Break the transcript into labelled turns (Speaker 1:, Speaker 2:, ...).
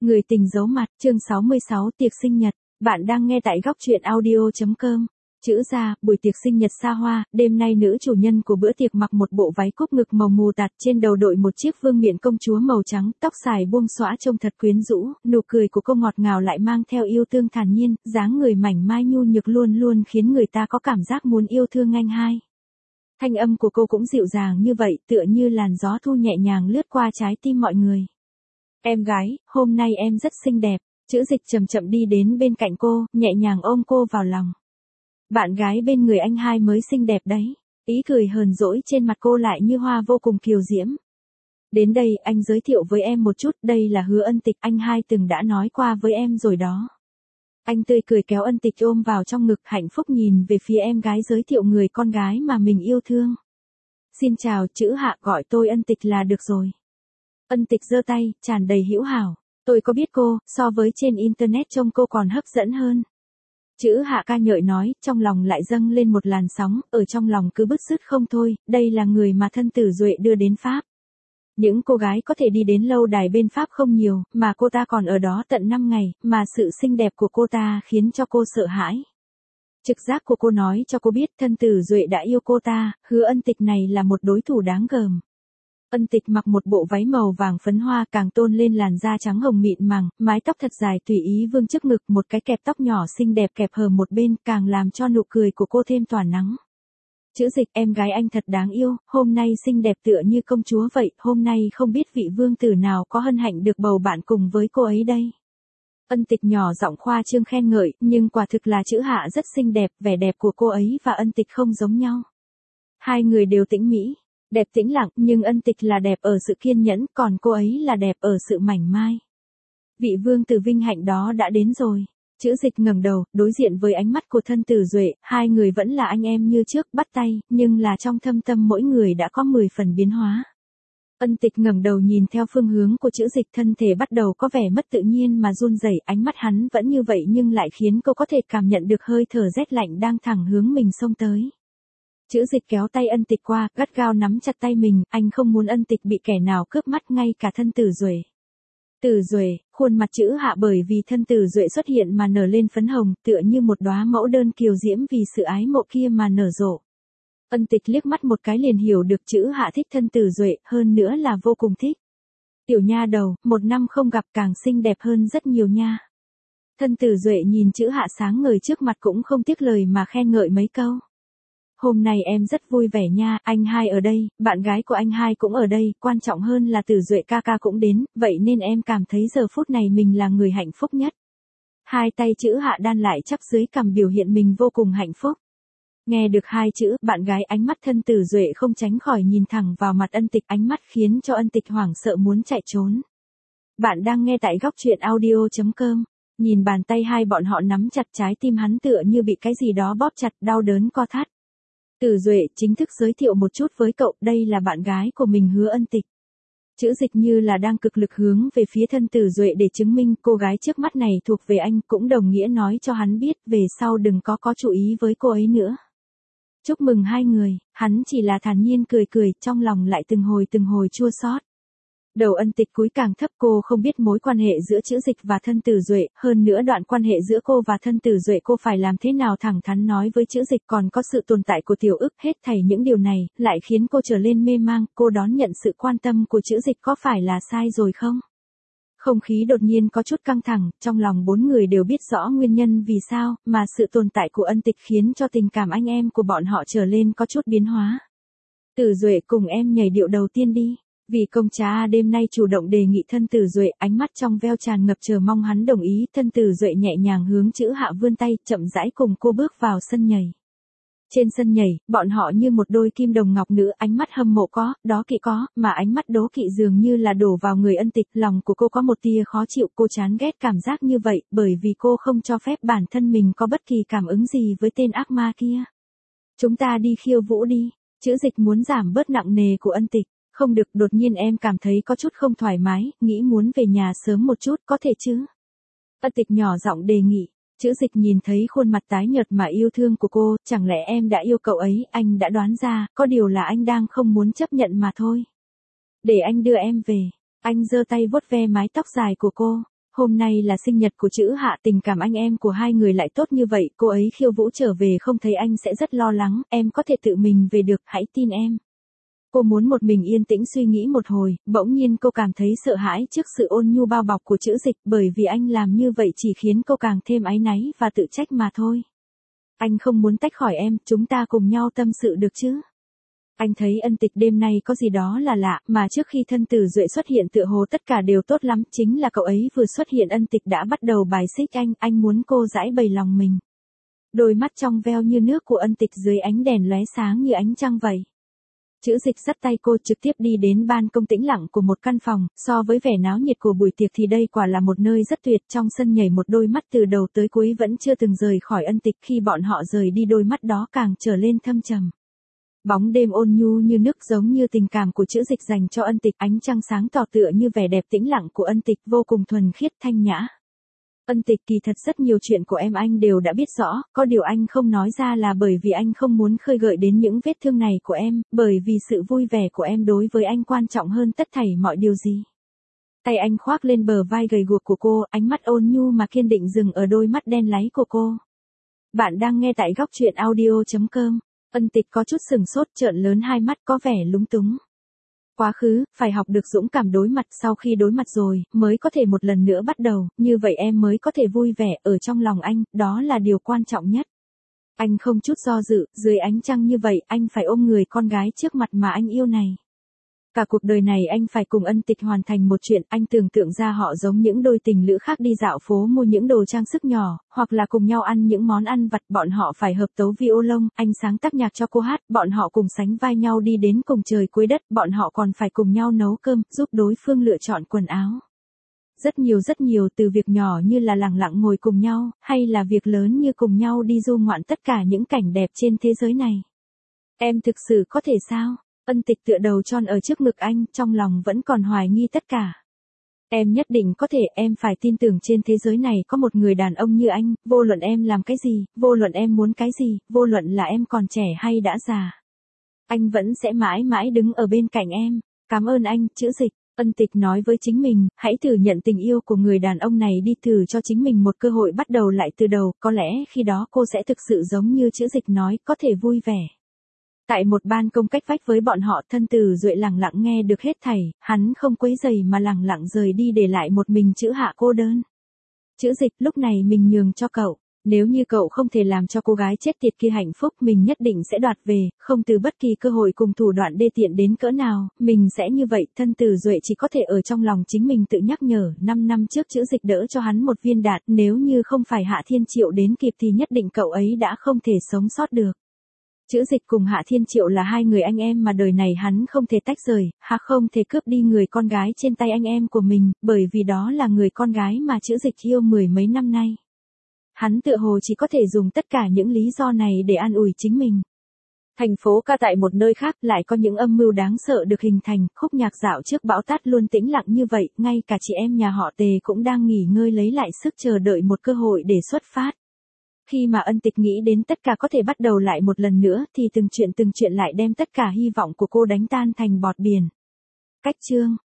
Speaker 1: Người tình giấu mặt, chương 66 tiệc sinh nhật. Bạn đang nghe tại góc truyện audio.com. Chữ ra, buổi tiệc sinh nhật xa hoa, đêm nay nữ chủ nhân của bữa tiệc mặc một bộ váy cúp ngực màu mù tạt, trên đầu đội một chiếc vương miện công chúa màu trắng, tóc xài buông xõa trông thật quyến rũ, nụ cười của cô ngọt ngào lại mang theo yêu thương thản nhiên, dáng người mảnh mai nhu nhược luôn luôn khiến người ta có cảm giác muốn yêu thương anh hai. Thanh âm của cô cũng dịu dàng như vậy, tựa như làn gió thu nhẹ nhàng lướt qua trái tim mọi người. Em gái, hôm nay em rất xinh đẹp. Chữ Dịch chậm chậm đi đến bên cạnh cô, nhẹ nhàng ôm cô vào lòng. Bạn gái bên người anh hai mới xinh đẹp đấy. Ý cười hờn dỗi trên mặt cô lại như hoa vô cùng kiều diễm. Đến đây, anh giới thiệu với em một chút, đây là Hứa Ân Tịch, anh hai từng đã nói qua với em rồi đó. Anh tươi cười kéo Ân Tịch ôm vào trong ngực, hạnh phúc nhìn về phía em gái, giới thiệu người con gái mà mình yêu thương. Xin chào, chữ Hạ, gọi tôi Ân Tịch là được rồi. Ân Tịch giơ tay, tràn đầy hữu hảo. Tôi có biết cô, so với trên internet trông cô còn hấp dẫn hơn. Chữ Hạ ca ngợi nói, trong lòng lại dâng lên một làn sóng, ở trong lòng cứ bứt rứt không thôi, đây là người mà thân tử Duệ đưa đến Pháp. Những cô gái có thể đi đến lâu đài bên Pháp không nhiều, mà cô ta còn ở đó tận 5 ngày, mà sự xinh đẹp của cô ta khiến cho cô sợ hãi. Trực giác của cô nói cho cô biết thân tử Duệ đã yêu cô ta, Hứa Ân Tịch này là một đối thủ đáng gờm. Ân Tịch mặc một bộ váy màu vàng phấn hoa càng tôn lên làn da trắng hồng mịn màng, mái tóc thật dài tùy ý vương trước ngực, một cái kẹp tóc nhỏ xinh đẹp kẹp hở một bên càng làm cho nụ cười của cô thêm tỏa nắng. Chữ Dịch, em gái anh thật đáng yêu, hôm nay xinh đẹp tựa như công chúa vậy, hôm nay không biết vị vương tử nào có hân hạnh được bầu bạn cùng với cô ấy đây. Ân Tịch nhỏ giọng khoa trương khen ngợi, nhưng quả thực là chữ Hạ rất xinh đẹp, vẻ đẹp của cô ấy và Ân Tịch không giống nhau. Hai người đều tĩnh mỹ. Đẹp tĩnh lặng, nhưng Ân Tịch là đẹp ở sự kiên nhẫn, còn cô ấy là đẹp ở sự mảnh mai. Vị vương tử vinh hạnh đó đã đến rồi. Chữ Dịch ngẩng đầu, đối diện với ánh mắt của thân tử Duệ, hai người vẫn là anh em như trước, bắt tay, nhưng là trong thâm tâm mỗi người đã có 10 phần biến hóa. Ân Tịch ngẩng đầu nhìn theo phương hướng của chữ Dịch, thân thể bắt đầu có vẻ mất tự nhiên mà run rẩy, ánh mắt hắn vẫn như vậy nhưng lại khiến cô có thể cảm nhận được hơi thở rét lạnh đang thẳng hướng mình xông tới. Chữ Dịch kéo tay Ân Tịch qua, gắt gao nắm chặt tay mình, anh không muốn Ân Tịch bị kẻ nào cướp mắt, ngay cả thân tử Duệ. Tử Duệ, khuôn mặt chữ Hạ bởi vì thân tử Duệ xuất hiện mà nở lên phấn hồng, tựa như một đóa mẫu đơn kiều diễm vì sự ái mộ kia mà nở rộ. Ân Tịch liếc mắt một cái liền hiểu được chữ Hạ thích thân tử Duệ, hơn nữa là vô cùng thích. Tiểu nha đầu, 1 năm không gặp càng xinh đẹp hơn rất nhiều nha. Thân tử Duệ nhìn chữ Hạ sáng ngời trước mặt cũng không tiếc lời mà khen ngợi mấy câu. Hôm nay em rất vui vẻ nha, anh hai ở đây, bạn gái của anh hai cũng ở đây, quan trọng hơn là tử Duệ ca ca cũng đến, vậy nên em cảm thấy giờ phút này mình là người hạnh phúc nhất. Hai tay chữ Hạ đan lại chắp dưới cằm biểu hiện mình vô cùng hạnh phúc. Nghe được hai chữ, bạn gái, ánh mắt thân tử Duệ không tránh khỏi nhìn thẳng vào mặt Ân Tịch, ánh mắt khiến cho Ân Tịch hoảng sợ muốn chạy trốn. Bạn đang nghe tại góc truyện audio.com. Nhìn bàn tay hai bọn họ nắm chặt, trái tim hắn tựa như bị cái gì đó bóp chặt, đau đớn co thắt. Tử Duệ, chính thức giới thiệu một chút với cậu, đây là bạn gái của mình Hứa Ân Tịch. Chữ Dịch như là đang cực lực hướng về phía thân tử Duệ để chứng minh cô gái trước mắt này thuộc về anh, cũng đồng nghĩa nói cho hắn biết về sau đừng có chú ý với cô ấy nữa. Chúc mừng hai người, hắn chỉ là thản nhiên cười cười, trong lòng lại từng hồi chua xót. Đầu Ân Tịch cúi càng thấp, cô không biết mối quan hệ giữa chữ Dịch và thân tử Duệ, hơn nữa đoạn quan hệ giữa cô và thân tử Duệ cô phải làm thế nào thẳng thắn nói với chữ Dịch, còn có sự tồn tại của Tiểu Ức, hết thảy những điều này, lại khiến cô trở lên mê mang, cô đón nhận sự quan tâm của chữ Dịch có phải là sai rồi không? Không khí đột nhiên có chút căng thẳng, trong lòng 4 người đều biết rõ nguyên nhân vì sao, mà sự tồn tại của Ân Tịch khiến cho tình cảm anh em của bọn họ trở lên có chút biến hóa. Tử Duệ, cùng em nhảy điệu đầu tiên đi. Vì công cha đêm nay chủ động đề nghị thân tử Duệ, ánh mắt trong veo tràn ngập chờ mong hắn đồng ý, thân tử Duệ nhẹ nhàng hướng chữ Hạ vươn tay, chậm rãi cùng cô bước vào sân nhảy. Trên sân nhảy, bọn họ như một đôi kim đồng ngọc nữ, ánh mắt hâm mộ có, đố kỵ có, mà ánh mắt đố kỵ dường như là đổ vào người Ân Tịch, lòng của cô có một tia khó chịu, cô chán ghét cảm giác như vậy, bởi vì cô không cho phép bản thân mình có bất kỳ cảm ứng gì với tên ác ma kia. Chúng ta đi khiêu vũ đi, chữ Dịch muốn giảm bớt nặng nề của Ân Tịch. Không được, đột nhiên em cảm thấy có chút không thoải mái, nghĩ muốn về nhà sớm một chút, có thể chứ? Ân Tịch nhỏ giọng đề nghị. Chữ Dịch nhìn thấy khuôn mặt tái nhợt mà yêu thương của cô, chẳng lẽ em đã yêu cậu ấy, anh đã đoán ra, có điều là anh đang không muốn chấp nhận mà thôi. Để anh đưa em về. Anh giơ tay vuốt ve mái tóc dài của cô. Hôm nay là sinh nhật của Chữ Hạ, tình cảm anh em của hai người lại tốt như vậy, cô ấy khiêu vũ trở về không thấy anh sẽ rất lo lắng, em có thể tự mình về được, hãy tin em. Cô muốn một mình yên tĩnh suy nghĩ một hồi, bỗng nhiên cô cảm thấy sợ hãi trước sự ôn nhu bao bọc của Chữ Dịch, bởi vì anh làm như vậy chỉ khiến cô càng thêm áy náy và tự trách mà thôi. Anh không muốn tách khỏi em, chúng ta cùng nhau tâm sự được chứ? Anh thấy Ân Tịch đêm nay có gì đó là lạ, mà trước khi thân tử Duệ xuất hiện tựa hồ tất cả đều tốt lắm, chính là cậu ấy vừa xuất hiện Ân Tịch đã bắt đầu bài xích anh muốn cô giải bày lòng mình. Đôi mắt trong veo như nước của Ân Tịch dưới ánh đèn lóe sáng như ánh trăng vậy. Chữ Dịch dắt tay cô trực tiếp đi đến ban công tĩnh lặng của một căn phòng, so với vẻ náo nhiệt của buổi tiệc thì đây quả là một nơi rất tuyệt, trong sân nhảy một đôi mắt từ đầu tới cuối vẫn chưa từng rời khỏi Ân Tịch, khi bọn họ rời đi đôi mắt đó càng trở lên thâm trầm. Bóng đêm ôn nhu như nước giống như tình cảm của Chữ Dịch dành cho Ân Tịch, ánh trăng sáng tỏ tựa như vẻ đẹp tĩnh lặng của Ân Tịch vô cùng thuần khiết thanh nhã. Ân Tịch, kỳ thật rất nhiều chuyện của em anh đều đã biết rõ, có điều anh không nói ra là bởi vì anh không muốn khơi gợi đến những vết thương này của em, bởi vì sự vui vẻ của em đối với anh quan trọng hơn tất thảy mọi điều gì. Tay anh khoác lên bờ vai gầy guộc của cô, ánh mắt ôn nhu mà kiên định dừng ở đôi mắt đen láy của cô. Bạn đang nghe tại góc truyện audio.com. Ân Tịch có chút sừng sốt, trợn lớn hai mắt có vẻ lúng túng. Quá khứ, phải học được dũng cảm đối mặt, sau khi đối mặt rồi, mới có thể một lần nữa bắt đầu, như vậy em mới có thể vui vẻ, ở trong lòng anh, đó là điều quan trọng nhất. Anh không chút do dự, dưới ánh trăng như vậy, anh phải ôm người con gái trước mặt mà anh yêu này. Cả cuộc đời này anh phải cùng Ân Tịch hoàn thành một chuyện, anh tưởng tượng ra họ giống những đôi tình lữ khác đi dạo phố mua những đồ trang sức nhỏ, hoặc là cùng nhau ăn những món ăn vặt, bọn họ phải hợp tấu violon, anh sáng tác nhạc cho cô hát, bọn họ cùng sánh vai nhau đi đến cùng trời cuối đất, bọn họ còn phải cùng nhau nấu cơm, giúp đối phương lựa chọn quần áo. Rất nhiều từ việc nhỏ như là lặng lặng ngồi cùng nhau, hay là việc lớn như cùng nhau đi du ngoạn tất cả những cảnh đẹp trên thế giới này. Em thực sự có thể sao? Ân Tịch tựa đầu tròn ở trước ngực anh, trong lòng vẫn còn hoài nghi tất cả. Em nhất định có thể, em phải tin tưởng trên thế giới này có một người đàn ông như anh, vô luận em làm cái gì, vô luận em muốn cái gì, vô luận là em còn trẻ hay đã già. Anh vẫn sẽ mãi mãi đứng ở bên cạnh em. Cảm ơn anh, Chữ Dịch. Ân Tịch nói với chính mình, hãy thử nhận tình yêu của người đàn ông này đi, thử cho chính mình một cơ hội bắt đầu lại từ đầu, có lẽ khi đó cô sẽ thực sự giống như Chữ Dịch nói, có thể vui vẻ. Tại một ban công cách vách với bọn họ, thân tử Duệ lặng lặng nghe được hết thảy, hắn không quấy rầy mà lặng lặng rời đi để lại một mình Chữ Hạ cô đơn. Chữ Dịch, lúc này mình nhường cho cậu, nếu như cậu không thể làm cho cô gái chết tiệt kia hạnh phúc, mình nhất định sẽ đoạt về, không từ bất kỳ cơ hội cùng thủ đoạn đê tiện đến cỡ nào, mình sẽ như vậy. Thân tử Duệ chỉ có thể ở trong lòng chính mình tự nhắc nhở, 5 năm trước Chữ Dịch đỡ cho hắn một viên đạn, nếu như không phải Hạ Thiên Triệu đến kịp thì nhất định cậu ấy đã không thể sống sót được. Chữ Dịch cùng Hạ Thiên Triệu là hai người anh em mà đời này hắn không thể tách rời, không thể cướp đi người con gái trên tay anh em của mình, bởi vì đó là người con gái mà Chữ Dịch yêu mười mấy năm nay. Hắn tựa hồ chỉ có thể dùng tất cả những lý do này để an ủi chính mình. Thành phố ca tại một nơi khác lại có những âm mưu đáng sợ được hình thành, khúc nhạc dạo trước bão táp luôn tĩnh lặng như vậy, ngay cả chị em nhà họ Tề cũng đang nghỉ ngơi lấy lại sức chờ đợi một cơ hội để xuất phát. Khi mà Ân Tịch nghĩ đến tất cả có thể bắt đầu lại một lần nữa thì từng chuyện lại đem tất cả hy vọng của cô đánh tan thành bọt biển. Cách chương